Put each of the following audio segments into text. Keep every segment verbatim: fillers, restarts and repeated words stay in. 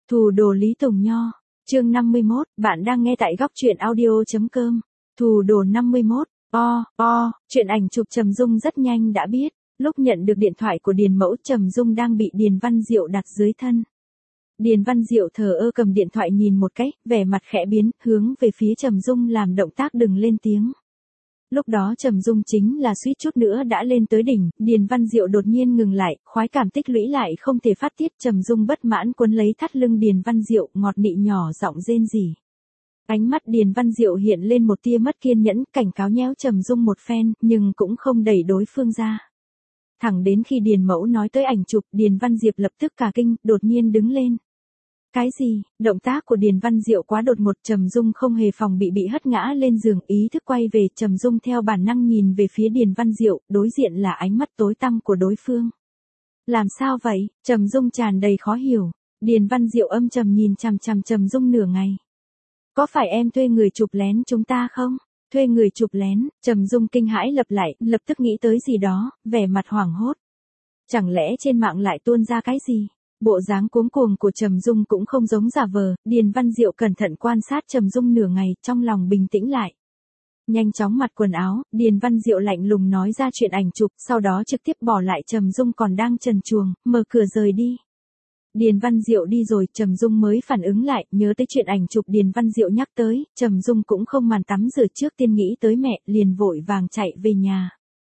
Thù đồ Lý Tùng Nho, chương năm mươi mốt, bạn đang nghe tại góc truyện audio.com. Thù đồ năm mươi mốt, o, o, chuyện ảnh chụp Trầm Dung rất nhanh đã biết, lúc nhận được điện thoại của Điền Mẫu Trầm Dung đang bị Điền Văn Diệu đặt dưới thân. Điền Văn Diệu thờ ơ cầm điện thoại nhìn một cái, vẻ mặt khẽ biến, hướng về phía Trầm Dung làm động tác đừng lên tiếng. Lúc đó Trầm Dung chính là suýt chút nữa đã lên tới đỉnh, Điền Văn Diệu đột nhiên ngừng lại, khoái cảm tích lũy lại không thể phát tiết, Trầm Dung bất mãn quấn lấy thắt lưng Điền Văn Diệu, ngọt nị nhỏ giọng rên rỉ. Ánh mắt Điền Văn Diệu hiện lên một tia mất kiên nhẫn, cảnh cáo nhéo Trầm Dung một phen, nhưng cũng không đẩy đối phương ra. Thẳng đến khi Điền Mẫu nói tới ảnh chụp, Điền Văn Diệp lập tức cả kinh, đột nhiên đứng lên. Cái gì? Động tác của Điền Văn Diệu quá đột ngột, Trầm Dung không hề phòng bị bị hất ngã lên giường, ý thức quay về, Trầm Dung theo bản năng nhìn về phía Điền Văn Diệu, đối diện là ánh mắt tối tăm của đối phương. Làm sao vậy? Trầm Dung tràn đầy khó hiểu. Điền Văn Diệu âm trầm nhìn chằm chằm Trầm Dung nửa ngày. Có phải em thuê người chụp lén chúng ta không? Thuê người chụp lén? Trầm Dung kinh hãi lặp lại, lập tức nghĩ tới gì đó, vẻ mặt hoảng hốt. Chẳng lẽ trên mạng lại tuôn ra cái gì? Bộ dáng cuống cuồng của Trầm Dung cũng không giống giả vờ, Điền Văn Diệu cẩn thận quan sát Trầm Dung nửa ngày, trong lòng bình tĩnh lại. Nhanh chóng mặc quần áo, Điền Văn Diệu lạnh lùng nói ra chuyện ảnh chụp, sau đó trực tiếp bỏ lại Trầm Dung còn đang trần truồng, mở cửa rời đi. Điền Văn Diệu đi rồi, Trầm Dung mới phản ứng lại, nhớ tới chuyện ảnh chụp Điền Văn Diệu nhắc tới, Trầm Dung cũng không màn tắm rửa trước tiên nghĩ tới mẹ, liền vội vàng chạy về nhà.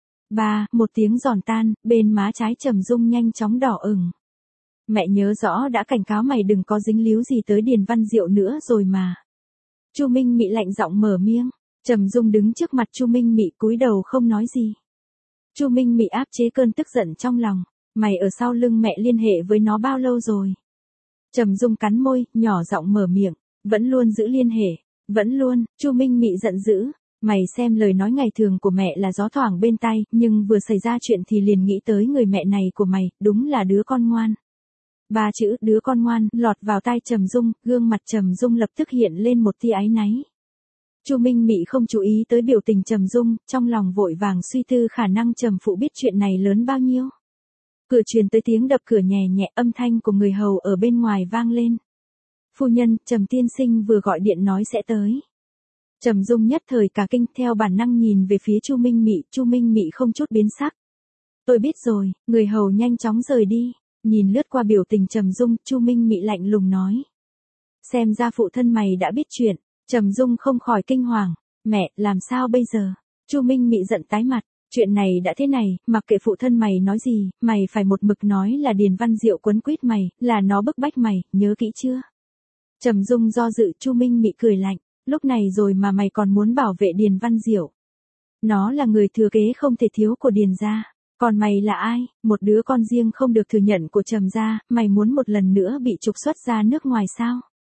Ba, một tiếng giòn tan, bên má trái Trầm Dung nhanh chóng đỏ ửng. Mẹ nhớ rõ đã cảnh cáo mày đừng có dính líu gì tới Điền Văn Diệu nữa rồi mà. Chu Minh Mị lạnh giọng mở miệng, Trầm Dung đứng trước mặt Chu Minh Mị cúi đầu không nói gì. Chu Minh Mị áp chế cơn tức giận trong lòng, mày ở sau lưng mẹ liên hệ với nó bao lâu rồi? Trầm Dung cắn môi, nhỏ giọng mở miệng, vẫn luôn giữ liên hệ, vẫn luôn. Chu Minh Mị giận dữ, mày xem lời nói ngày thường của mẹ là gió thoảng bên tai, nhưng vừa xảy ra chuyện thì liền nghĩ tới người mẹ này của mày, đúng là đứa con ngoan. Ba chữ đứa con ngoan lọt vào tai Trầm Dung, gương mặt Trầm Dung lập tức hiện lên một tia áy náy. Chu Minh Mị không chú ý tới biểu tình Trầm Dung, trong lòng vội vàng suy tư khả năng Trầm phụ biết chuyện này lớn bao nhiêu. Cửa truyền tới tiếng đập cửa nhẹ nhẹ, âm thanh của người hầu ở bên ngoài vang lên. Phu nhân, Trầm tiên sinh vừa gọi điện nói sẽ tới. Trầm Dung nhất thời cả kinh, theo bản năng nhìn về phía Chu Minh Mị, Chu Minh Mị không chút biến sắc. Tôi biết rồi, người hầu nhanh chóng rời đi. Nhìn lướt qua biểu tình Trầm Dung, Chu Minh Mị lạnh lùng nói. Xem ra phụ thân mày đã biết chuyện. Trầm Dung không khỏi kinh hoàng. Mẹ, làm sao bây giờ? Chu Minh Mị giận tái mặt. Chuyện này đã thế này, mặc kệ phụ thân mày nói gì, mày phải một mực nói là Điền Văn Diệu quấn quýt mày, là nó bức bách mày, nhớ kỹ chưa? Trầm Dung do dự, Chu Minh Mị cười lạnh. Lúc này rồi mà mày còn muốn bảo vệ Điền Văn Diệu. Nó là người thừa kế không thể thiếu của Điền gia. Còn mày là ai? Một đứa con riêng không được thừa nhận của Trầm gia, mày muốn một lần nữa bị trục xuất ra nước ngoài sao?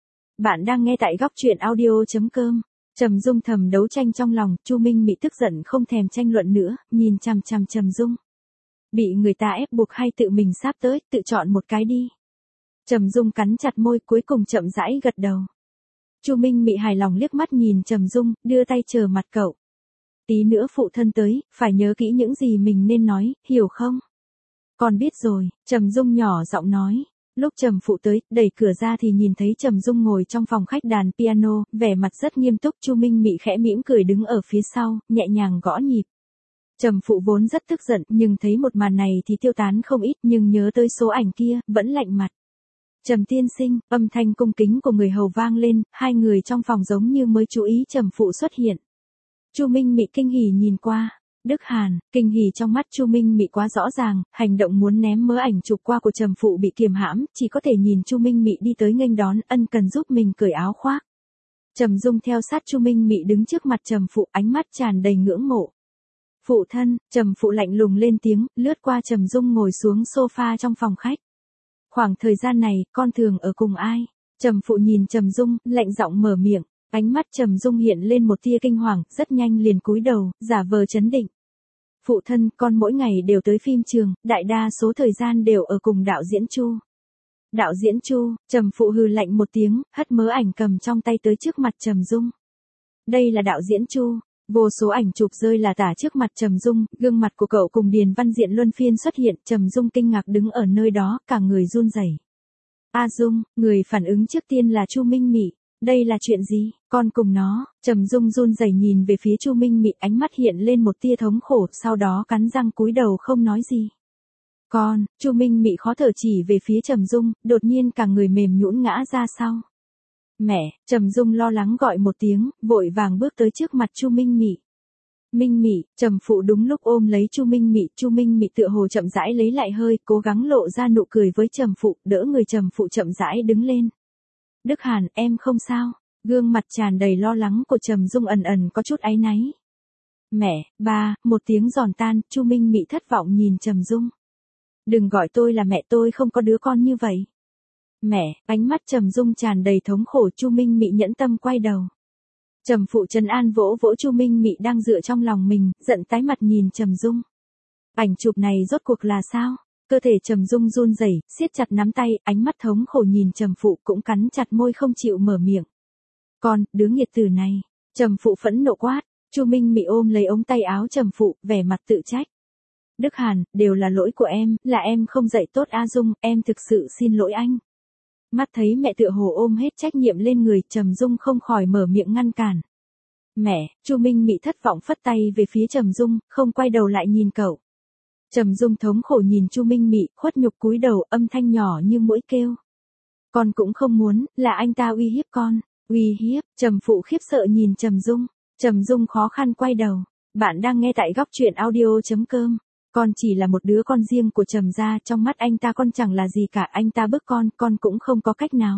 Bạn đang nghe tại góc truyện audio.com. Trầm Dung thầm đấu tranh trong lòng, Chu Minh Mị tức giận không thèm tranh luận nữa, nhìn chằm chằm Trầm Dung. Bị người ta ép buộc hay tự mình sắp tới, tự chọn một cái đi. Trầm Dung cắn chặt môi, cuối cùng chậm rãi gật đầu. Chu Minh Mị hài lòng liếc mắt nhìn Trầm Dung, đưa tay chờ mặt cậu. Tí nữa phụ thân tới, phải nhớ kỹ những gì mình nên nói, hiểu không? Con biết rồi, Trầm Dung nhỏ giọng nói. Lúc Trầm phụ tới, đẩy cửa ra thì nhìn thấy Trầm Dung ngồi trong phòng khách đàn piano, vẻ mặt rất nghiêm túc. Chu Minh Mị khẽ mỉm cười đứng ở phía sau, nhẹ nhàng gõ nhịp. Trầm phụ vốn rất tức giận, nhưng thấy một màn này thì tiêu tán không ít, nhưng nhớ tới số ảnh kia, vẫn lạnh mặt. Trầm tiên sinh, âm thanh cung kính của người hầu vang lên, hai người trong phòng giống như mới chú ý Trầm phụ xuất hiện. Chu Minh Mị kinh hỉ nhìn qua. Đức Hàn, kinh hỉ trong mắt Chu Minh Mị quá rõ ràng, hành động muốn ném mớ ảnh chụp qua của Trầm phụ bị kiềm hãm, chỉ có thể nhìn Chu Minh Mị đi tới nghênh đón, ân cần giúp mình cởi áo khoác. Trầm Dung theo sát Chu Minh Mị đứng trước mặt Trầm phụ, ánh mắt tràn đầy ngưỡng mộ. Phụ thân, Trầm phụ lạnh lùng lên tiếng, lướt qua Trầm Dung ngồi xuống sofa trong phòng khách. Khoảng thời gian này, con thường ở cùng ai? Trầm phụ nhìn Trầm Dung, lạnh giọng mở miệng. Ánh mắt Trầm Dung hiện lên một tia kinh hoàng, rất nhanh liền cúi đầu, giả vờ trấn định. Phụ thân, con mỗi ngày đều tới phim trường, đại đa số thời gian đều ở cùng đạo diễn Chu. Đạo diễn Chu, Trầm phụ hừ lạnh một tiếng, hất mớ ảnh cầm trong tay tới trước mặt Trầm Dung. Đây là đạo diễn Chu. Vô số ảnh chụp rơi là tả trước mặt Trầm Dung, gương mặt của cậu cùng Điền Văn Diện luân phiên xuất hiện, Trầm Dung kinh ngạc đứng ở nơi đó, cả người run rẩy. A Dung, người phản ứng trước tiên là Chu Minh Mị. Đây là chuyện gì? Con cùng nó. Trầm Dung run rẩy nhìn về phía Chu Minh Mị, ánh mắt hiện lên một tia thống khổ, sau đó cắn răng cúi đầu không nói gì. Con, Chu Minh Mị khó thở chỉ về phía Trầm Dung, đột nhiên cả người mềm nhũn ngã ra sau. Mẹ, Trầm Dung lo lắng gọi một tiếng, vội vàng bước tới trước mặt Chu Minh Mị. Minh Mị, Trầm Phụ đúng lúc ôm lấy Chu Minh Mị, Chu Minh Mị tựa hồ chậm rãi lấy lại hơi, cố gắng lộ ra nụ cười với Trầm Phụ, đỡ người Trầm Phụ chậm rãi đứng lên. Đức Hàn, em không sao? Gương mặt tràn đầy lo lắng của Trầm Dung ẩn ẩn có chút áy náy. Mẹ, ba, một tiếng giòn tan, Chu Minh Mị thất vọng nhìn Trầm Dung. Đừng gọi tôi là mẹ, tôi không có đứa con như vậy. Mẹ, ánh mắt Trầm Dung tràn đầy thống khổ, Chu Minh Mị nhẫn tâm quay đầu. Trầm Phụ trấn an vỗ vỗ Chu Minh Mị đang dựa trong lòng mình, giận tái mặt nhìn Trầm Dung. Ảnh chụp này rốt cuộc là sao? Cơ thể Trầm Dung run rẩy, siết chặt nắm tay, ánh mắt thống khổ nhìn Trầm Phụ, cũng cắn chặt môi không chịu mở miệng. Con, đứa nghiệt tử này. Trầm Phụ phẫn nộ quát. Chu Minh Mị ôm lấy ống tay áo Trầm Phụ, vẻ mặt tự trách. Đức Hàn, đều là lỗi của em, là em không dạy tốt A Dung, em thực sự xin lỗi anh. Mắt thấy mẹ tựa hồ ôm hết trách nhiệm lên người, Trầm Dung không khỏi mở miệng ngăn cản. Mẹ, Chu Minh Mị thất vọng phất tay về phía Trầm Dung, không quay đầu lại nhìn cậu. Trầm Dung thống khổ nhìn Chu Minh Mị, khuất nhục cúi đầu, âm thanh nhỏ như mũi kêu. Con cũng không muốn, là anh ta uy hiếp con. Uy hiếp? Trầm Phụ khiếp sợ nhìn Trầm Dung. Trầm Dung khó khăn quay đầu. Bạn đang nghe tại góc truyện audio chấm com. Con chỉ là một đứa con riêng của Trầm gia, trong mắt anh ta con chẳng là gì cả, anh ta bức con, con cũng không có cách nào.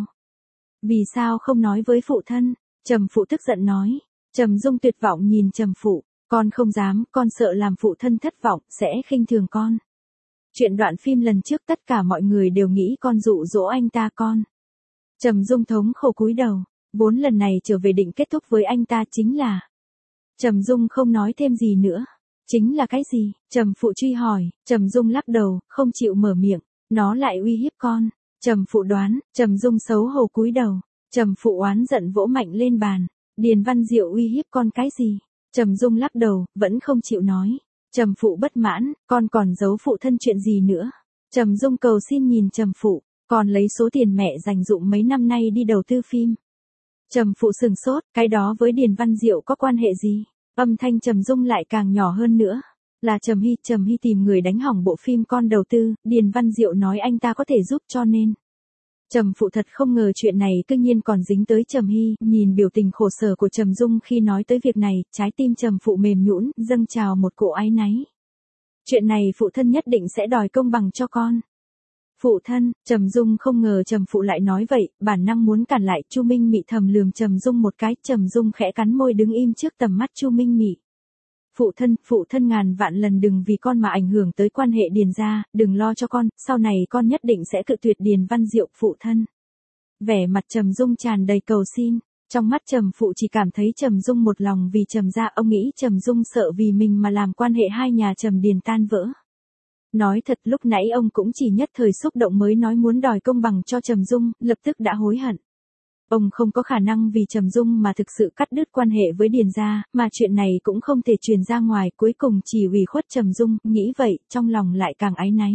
Vì sao không nói với phụ thân? Trầm Phụ tức giận nói. Trầm Dung tuyệt vọng nhìn Trầm Phụ. Con không dám, con sợ làm phụ thân thất vọng, sẽ khinh thường con. Chuyện đoạn phim lần trước tất cả mọi người đều nghĩ con dụ dỗ anh ta con. Trầm Dung thống khổ cúi đầu, vốn lần này trở về định kết thúc với anh ta chính là. Trầm Dung không nói thêm gì nữa. Chính là cái gì? Trầm Phụ truy hỏi. Trầm Dung lắc đầu, không chịu mở miệng. Nó lại uy hiếp con. Trầm Phụ đoán. Trầm Dung xấu hổ cúi đầu. Trầm Phụ oán giận vỗ mạnh lên bàn. Điền Văn Diệu uy hiếp con cái gì? Trầm Dung lắc đầu, vẫn không chịu nói. Trầm Phụ bất mãn, con còn giấu phụ thân chuyện gì nữa? Trầm Dung cầu xin nhìn Trầm Phụ, còn lấy số tiền mẹ dành dụm mấy năm nay đi đầu tư phim. Trầm Phụ sừng sốt, cái đó với Điền Văn Diệu có quan hệ gì? Âm thanh Trầm Dung lại càng nhỏ hơn nữa. Là Trầm Hy, Trầm Hy tìm người đánh hỏng bộ phim con đầu tư, Điền Văn Diệu nói anh ta có thể giúp cho nên. Trầm Phụ thật không ngờ chuyện này cư nhiên còn dính tới Trầm Hy, nhìn biểu tình khổ sở của Trầm Dung khi nói tới việc này, trái tim Trầm Phụ mềm nhũn, dâng trào một cỗ áy náy. Chuyện này phụ thân nhất định sẽ đòi công bằng cho con. Phụ thân, Trầm Dung không ngờ Trầm Phụ lại nói vậy, bản năng muốn cản lại, Chu Minh Mị thầm lườm Trầm Dung một cái, Trầm Dung khẽ cắn môi đứng im trước tầm mắt Chu Minh Mị. Phụ thân, phụ thân ngàn vạn lần đừng vì con mà ảnh hưởng tới quan hệ Điền gia, đừng lo cho con, sau này con nhất định sẽ cự tuyệt Điền Văn Diệu, phụ thân. Vẻ mặt Trầm Dung tràn đầy cầu xin, trong mắt Trầm Phụ chỉ cảm thấy Trầm Dung một lòng vì Trầm gia, ông nghĩ Trầm Dung sợ vì mình mà làm quan hệ hai nhà Trầm Điền tan vỡ. Nói thật lúc nãy ông cũng chỉ nhất thời xúc động mới nói muốn đòi công bằng cho Trầm Dung, lập tức đã hối hận. Ông không có khả năng vì Trầm Dung mà thực sự cắt đứt quan hệ với Điền gia, mà chuyện này cũng không thể truyền ra ngoài, cuối cùng chỉ ủy khuất Trầm Dung, nghĩ vậy, trong lòng lại càng áy náy.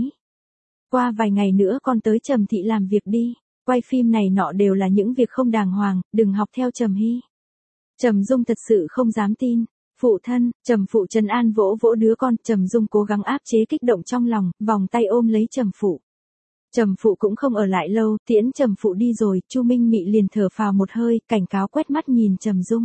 Qua vài ngày nữa con tới Trầm thị làm việc đi, quay phim này nọ đều là những việc không đàng hoàng, đừng học theo Trầm Hy. Trầm Dung thật sự không dám tin. Phụ thân, Trầm Phụ trấn an vỗ vỗ đứa con, Trầm Dung cố gắng áp chế kích động trong lòng, vòng tay ôm lấy Trầm Phụ. Trầm Phụ cũng không ở lại lâu, tiễn Trầm Phụ đi rồi, Chu Minh Mị liền thở phào một hơi, cảnh cáo quét mắt nhìn Trầm Dung.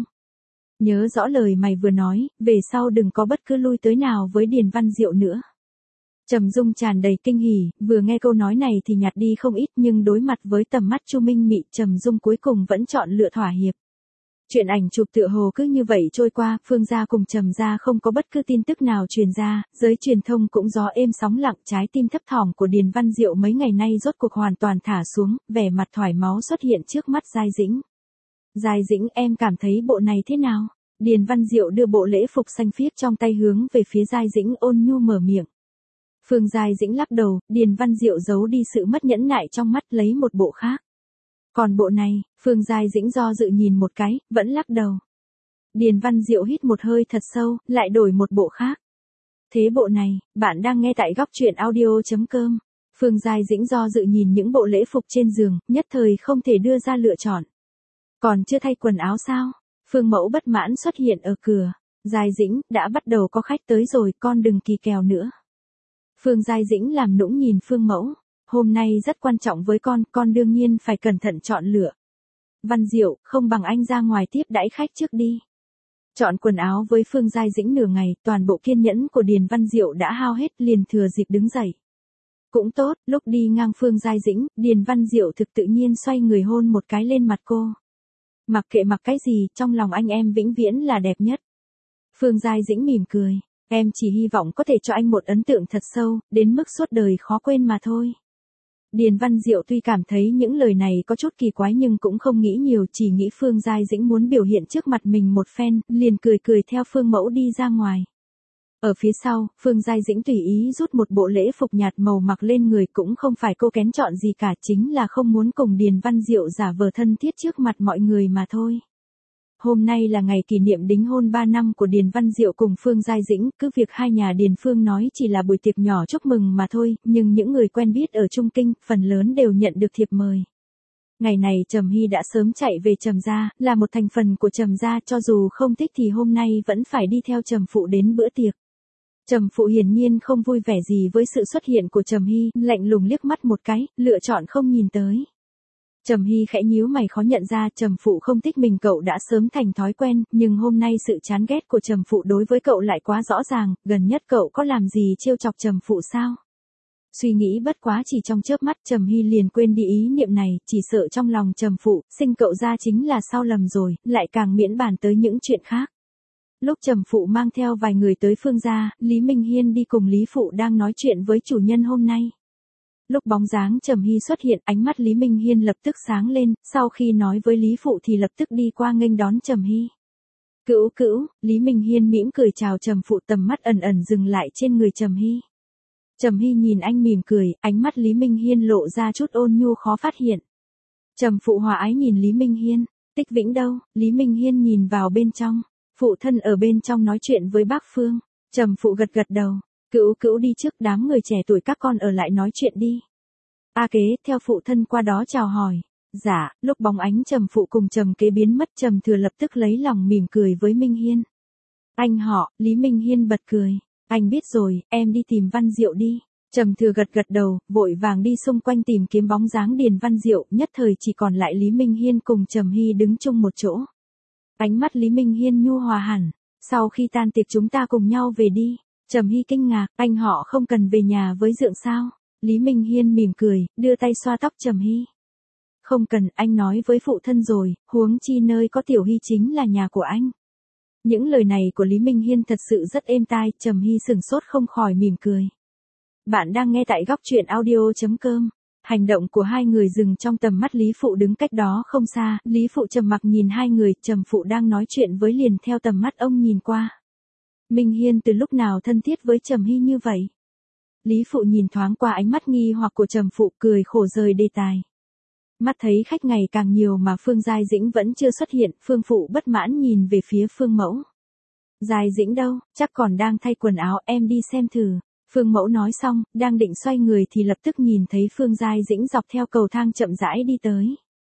Nhớ rõ lời mày vừa nói, về sau đừng có bất cứ lui tới nào với Điền Văn Diệu nữa. Trầm Dung tràn đầy kinh hỉ, vừa nghe câu nói này thì nhạt đi không ít, nhưng đối mặt với tầm mắt Chu Minh Mị, Trầm Dung cuối cùng vẫn chọn lựa thỏa hiệp. Chuyện ảnh chụp tựa hồ cứ như vậy trôi qua, Phương gia cùng Trầm gia không có bất cứ tin tức nào truyền ra, giới truyền thông cũng gió êm sóng lặng, trái tim thấp thỏm của Điền Văn Diệu mấy ngày nay rốt cuộc hoàn toàn thả xuống, vẻ mặt thoải máu xuất hiện trước mắt Giai Dĩnh. Giai Dĩnh, em cảm thấy bộ này thế nào? Điền Văn Diệu đưa bộ lễ phục xanh phiếc trong tay hướng về phía Giai Dĩnh, ôn nhu mở miệng. Phương Giai Dĩnh lắc đầu, Điền Văn Diệu giấu đi sự mất nhẫn nại trong mắt, lấy một bộ khác. Còn bộ này, Phương Giai Dĩnh do dự nhìn một cái, vẫn lắc đầu. Điền Văn Diệu hít một hơi thật sâu, lại đổi một bộ khác. Thế bộ này, bạn đang nghe tại góc truyện audio chấm com. Phương Giai Dĩnh do dự nhìn những bộ lễ phục trên giường, nhất thời không thể đưa ra lựa chọn. Còn chưa thay quần áo sao? Phương Mẫu bất mãn xuất hiện ở cửa. Giai Dĩnh, đã bắt đầu có khách tới rồi, con đừng kỳ kèo nữa. Phương Giai Dĩnh làm nũng nhìn Phương Mẫu. Hôm nay rất quan trọng với con, con đương nhiên phải cẩn thận chọn lựa. Văn Diệu, không bằng anh ra ngoài tiếp đãi khách trước đi. Chọn quần áo với Phương Giai Dĩnh nửa ngày, toàn bộ kiên nhẫn của Điền Văn Diệu đã hao hết, liền thừa dịp đứng dậy. Cũng tốt, lúc đi ngang Phương Giai Dĩnh, Điền Văn Diệu thực tự nhiên xoay người hôn một cái lên mặt cô. Mặc kệ mặc cái gì, trong lòng anh em vĩnh viễn là đẹp nhất. Phương Giai Dĩnh mỉm cười, em chỉ hy vọng có thể cho anh một ấn tượng thật sâu, đến mức suốt đời khó quên mà thôi. Điền Văn Diệu tuy cảm thấy những lời này có chút kỳ quái nhưng cũng không nghĩ nhiều, chỉ nghĩ Phương Giai Dĩnh muốn biểu hiện trước mặt mình một phen, liền cười cười theo Phương Mẫu đi ra ngoài. Ở phía sau, Phương Giai Dĩnh tùy ý rút một bộ lễ phục nhạt màu mặc lên người, cũng không phải cô kén chọn gì cả, chính là không muốn cùng Điền Văn Diệu giả vờ thân thiết trước mặt mọi người mà thôi. Hôm nay là ngày kỷ niệm đính hôn ba năm của Điền Văn Diệu cùng Phương Giai Dĩnh, cứ việc hai nhà Điền Phương nói chỉ là buổi tiệc nhỏ chúc mừng mà thôi, nhưng những người quen biết ở Trung Kinh, phần lớn đều nhận được thiệp mời. Ngày này Trầm Hy đã sớm chạy về Trầm gia, là một thành phần của Trầm gia, cho dù không thích thì hôm nay vẫn phải đi theo Trầm phụ đến bữa tiệc. Trầm phụ hiển nhiên không vui vẻ gì với sự xuất hiện của Trầm Hy, lạnh lùng liếc mắt một cái, lựa chọn không nhìn tới. Trầm Hy khẽ nhíu mày khó nhận ra Trầm phụ không thích mình, cậu đã sớm thành thói quen, nhưng hôm nay sự chán ghét của Trầm phụ đối với cậu lại quá rõ ràng, gần nhất cậu có làm gì trêu chọc Trầm phụ sao? Suy nghĩ bất quá chỉ trong chớp mắt Trầm Hy liền quên đi ý niệm này, chỉ sợ trong lòng Trầm phụ, sinh cậu ra chính là sao lầm rồi, lại càng miễn bàn tới những chuyện khác. Lúc Trầm phụ mang theo vài người tới Phương gia, Lý Minh Hiên đi cùng Lý phụ đang nói chuyện với chủ nhân hôm nay. Lúc bóng dáng Trầm Hy xuất hiện, ánh mắt Lý Minh Hiên lập tức sáng lên, sau khi nói với Lý phụ thì lập tức đi qua nghênh đón Trầm Hy. Cữu cữu, Lý Minh Hiên mỉm cười chào Trầm phụ, tầm mắt ẩn ẩn dừng lại trên người Trầm Hy. Trầm Hy nhìn anh mỉm cười, ánh mắt Lý Minh Hiên lộ ra chút ôn nhu khó phát hiện. Trầm phụ hòa ái nhìn Lý Minh Hiên, Tích Vĩnh đâu? Lý Minh Hiên nhìn vào bên trong, phụ thân ở bên trong nói chuyện với bác Phương. Trầm phụ gật gật đầu, cữu cữu đi trước, đám người trẻ tuổi các con ở lại nói chuyện đi. A Kế theo phụ thân qua đó chào hỏi. Dạ, lúc bóng ánh Trầm phụ cùng Trầm Kế biến mất, Trầm Thừa lập tức lấy lòng mỉm cười với Minh Hiên. Anh họ, Lý Minh Hiên bật cười. Anh biết rồi, em đi tìm Văn Diệu đi. Trầm Thừa gật gật đầu, vội vàng đi xung quanh tìm kiếm bóng dáng Điền Văn Diệu, nhất thời chỉ còn lại Lý Minh Hiên cùng Trầm Hy đứng chung một chỗ. Ánh mắt Lý Minh Hiên nhu hòa hẳn. Sau khi tan tiệc chúng ta cùng nhau về đi. Trầm Hy kinh ngạc, anh họ không cần về nhà với Dượng sao? Lý Minh Hiên mỉm cười, đưa tay xoa tóc Trầm Hy. Không cần, anh nói với phụ thân rồi, huống chi nơi có Tiểu Hy chính là nhà của anh. Những lời này của Lý Minh Hiên thật sự rất êm tai, Trầm Hy sừng sốt không khỏi mỉm cười. Bạn đang nghe tại góc truyện audio chấm com. Hành động của hai người dừng trong tầm mắt Lý phụ đứng cách đó không xa, Lý phụ trầm mặc nhìn hai người, Trầm phụ đang nói chuyện với liền theo tầm mắt ông nhìn qua. Minh Hiên từ lúc nào thân thiết với Trầm Hy như vậy? Lý phụ nhìn thoáng qua ánh mắt nghi hoặc của Trầm phụ, cười khổ rời đề tài. Mắt thấy khách ngày càng nhiều mà Phương Giai Dĩnh vẫn chưa xuất hiện, Phương phụ bất mãn nhìn về phía Phương mẫu. Giai Dĩnh đâu, chắc còn đang thay quần áo, em đi xem thử. Phương mẫu nói xong, đang định xoay người thì lập tức nhìn thấy Phương Giai Dĩnh dọc theo cầu thang chậm rãi đi tới.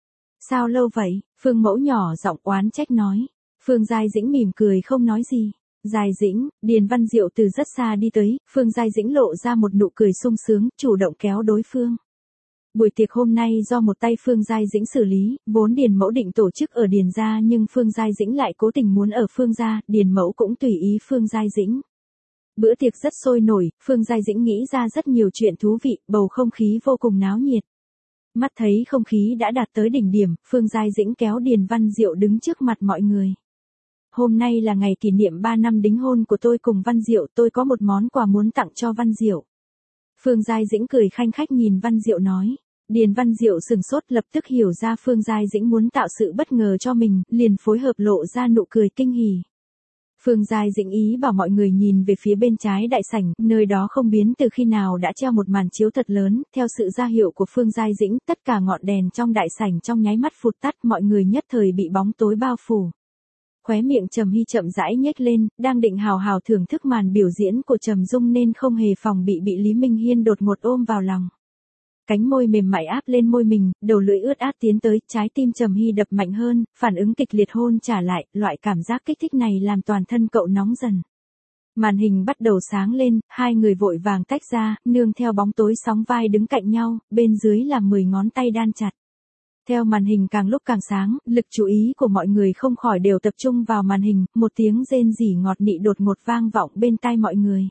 Sao lâu vậy? Phương mẫu nhỏ giọng oán trách nói. Phương Giai Dĩnh mỉm cười không nói gì. Giai Dĩnh, Điền Văn Diệu từ rất xa đi tới, Phương Giai Dĩnh lộ ra một nụ cười sung sướng, chủ động kéo đối phương. Buổi tiệc hôm nay do một tay Phương Giai Dĩnh xử lý, vốn Điền mẫu định tổ chức ở Điền gia nhưng Phương Giai Dĩnh lại cố tình muốn ở Phương gia, Điền mẫu cũng tùy ý Phương Giai Dĩnh. Bữa tiệc rất sôi nổi, Phương Giai Dĩnh nghĩ ra rất nhiều chuyện thú vị, bầu không khí vô cùng náo nhiệt. Mắt thấy không khí đã đạt tới đỉnh điểm, Phương Giai Dĩnh kéo Điền Văn Diệu đứng trước mặt mọi người. Hôm nay là ngày kỷ niệm ba năm đính hôn của tôi cùng Văn Diệu, tôi có một món quà muốn tặng cho Văn Diệu. Phương Giai Dĩnh cười khanh khách nhìn Văn Diệu nói. Điền Văn Diệu sừng sốt, lập tức hiểu ra Phương Giai Dĩnh muốn tạo sự bất ngờ cho mình, liền phối hợp lộ ra nụ cười kinh hỉ. Phương Giai Dĩnh ý bảo mọi người nhìn về phía bên trái đại sảnh, nơi đó không biến từ khi nào đã treo một màn chiếu thật lớn, theo sự ra hiệu của Phương Giai Dĩnh, tất cả ngọn đèn trong đại sảnh trong nháy mắt phụt tắt, mọi người nhất thời bị bóng tối bao phủ. Khóe miệng Trầm Hy chậm rãi nhếch lên, đang định hào hào thưởng thức màn biểu diễn của Trầm Dung nên không hề phòng bị bị Lý Minh Hiên đột ngột ôm vào lòng. Cánh môi mềm mại áp lên môi mình, đầu lưỡi ướt át tiến tới, trái tim Trầm Hy đập mạnh hơn, phản ứng kịch liệt hôn trả lại, loại cảm giác kích thích này làm toàn thân cậu nóng dần. Màn hình bắt đầu sáng lên, hai người vội vàng tách ra, nương theo bóng tối sóng vai đứng cạnh nhau, bên dưới là mười ngón tay đan chặt. Theo màn hình càng lúc càng sáng, lực chú ý của mọi người không khỏi đều tập trung vào màn hình, một tiếng rên rỉ ngọt nị đột ngột vang vọng bên tai mọi người.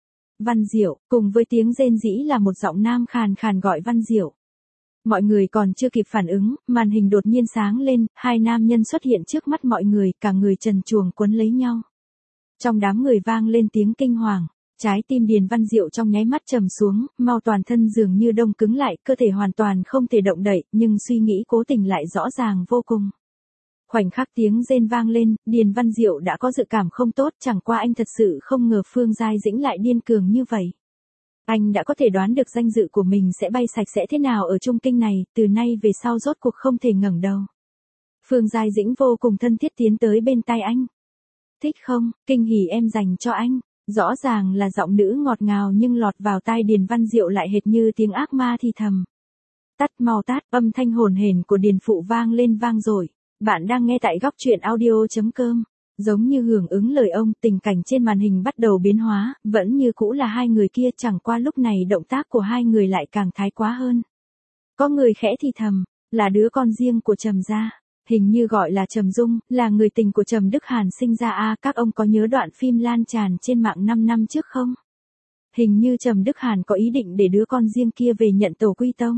Văn Diệu, cùng với tiếng rên rỉ là một giọng nam khàn khàn gọi Văn Diệu. Mọi người còn chưa kịp phản ứng, màn hình đột nhiên sáng lên, hai nam nhân xuất hiện trước mắt mọi người, cả người trần truồng quấn lấy nhau. Trong đám người vang lên tiếng kinh hoàng, trái tim Điền Văn Diệu trong nháy mắt trầm xuống, mau toàn thân dường như đông cứng lại, cơ thể hoàn toàn không thể động đậy, nhưng suy nghĩ cố tình lại rõ ràng vô cùng. Khoảnh khắc tiếng rên vang lên, Điền Văn Diệu đã có dự cảm không tốt, chẳng qua anh thật sự không ngờ Phương Giai Dĩnh lại điên cường như vậy. Anh đã có thể đoán được danh dự của mình sẽ bay sạch sẽ thế nào ở Trung Kinh này, từ nay về sau rốt cuộc không thể ngẩng đầu. Phương Giai Dĩnh vô cùng thân thiết tiến tới bên tai anh. Thích không, kinh hỉ em dành cho anh. Rõ ràng là giọng nữ ngọt ngào nhưng lọt vào tai Điền Văn Diệu lại hệt như tiếng ác ma thì thầm. Tắt mau tát, âm thanh hồn hển của Điền Phụ vang lên vang rồi. Bạn đang nghe tại góc truyện audio.com. Giống như hưởng ứng lời ông, tình cảnh trên màn hình bắt đầu biến hóa, vẫn như cũ là hai người kia, chẳng qua lúc này động tác của hai người lại càng thái quá hơn. Có người khẽ thì thầm, là đứa con riêng của Trầm gia, hình như gọi là Trầm Dung, là người tình của Trầm Đức Hàn sinh ra a, các ông có nhớ đoạn phim lan tràn trên mạng năm năm trước không? Hình như Trầm Đức Hàn có ý định để đứa con riêng kia về nhận tổ quy tông.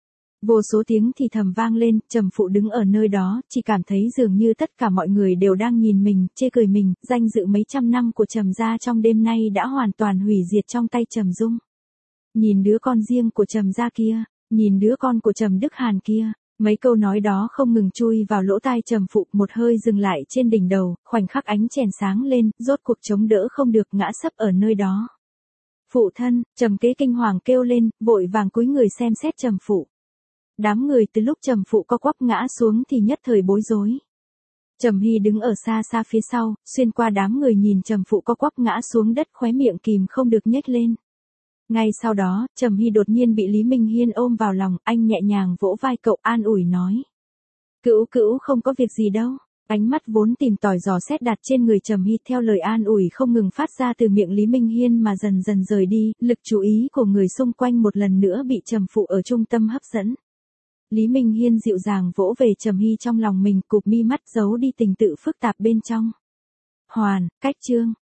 Vô số tiếng thì thầm vang lên, Trầm Phụ đứng ở nơi đó, chỉ cảm thấy dường như tất cả mọi người đều đang nhìn mình, chê cười mình, danh dự mấy trăm năm của Trầm gia trong đêm nay đã hoàn toàn hủy diệt trong tay Trầm Dung. Nhìn đứa con riêng của Trầm gia kia, nhìn đứa con của Trầm Đức Hàn kia, mấy câu nói đó không ngừng chui vào lỗ tai Trầm Phụ, một hơi dừng lại trên đỉnh đầu, khoảnh khắc ánh chèn sáng lên, rốt cuộc chống đỡ không được ngã sấp ở nơi đó. Phụ thân, Trầm Kế kinh hoàng kêu lên, vội vàng cúi người xem xét Trầm Phụ. Đám người từ lúc Trầm Phụ co quắp ngã xuống thì nhất thời bối rối. Trầm Hy đứng ở xa xa phía sau, xuyên qua đám người nhìn Trầm Phụ co quắp ngã xuống đất, khóe miệng kìm không được nhếch lên. Ngay sau đó, Trầm Hy đột nhiên bị Lý Minh Hiên ôm vào lòng, anh nhẹ nhàng vỗ vai cậu an ủi nói. Cữu cữu không có việc gì đâu. Ánh mắt vốn tìm tòi dò xét đặt trên người Trầm Hy theo lời an ủi không ngừng phát ra từ miệng Lý Minh Hiên mà dần dần rời đi, lực chú ý của người xung quanh một lần nữa bị Trầm Phụ ở trung tâm hấp dẫn. Lý Minh Hiên dịu dàng vỗ về Trầm Hy trong lòng mình, cụp mi mắt giấu đi tình tự phức tạp bên trong. Hoàn, cách chương.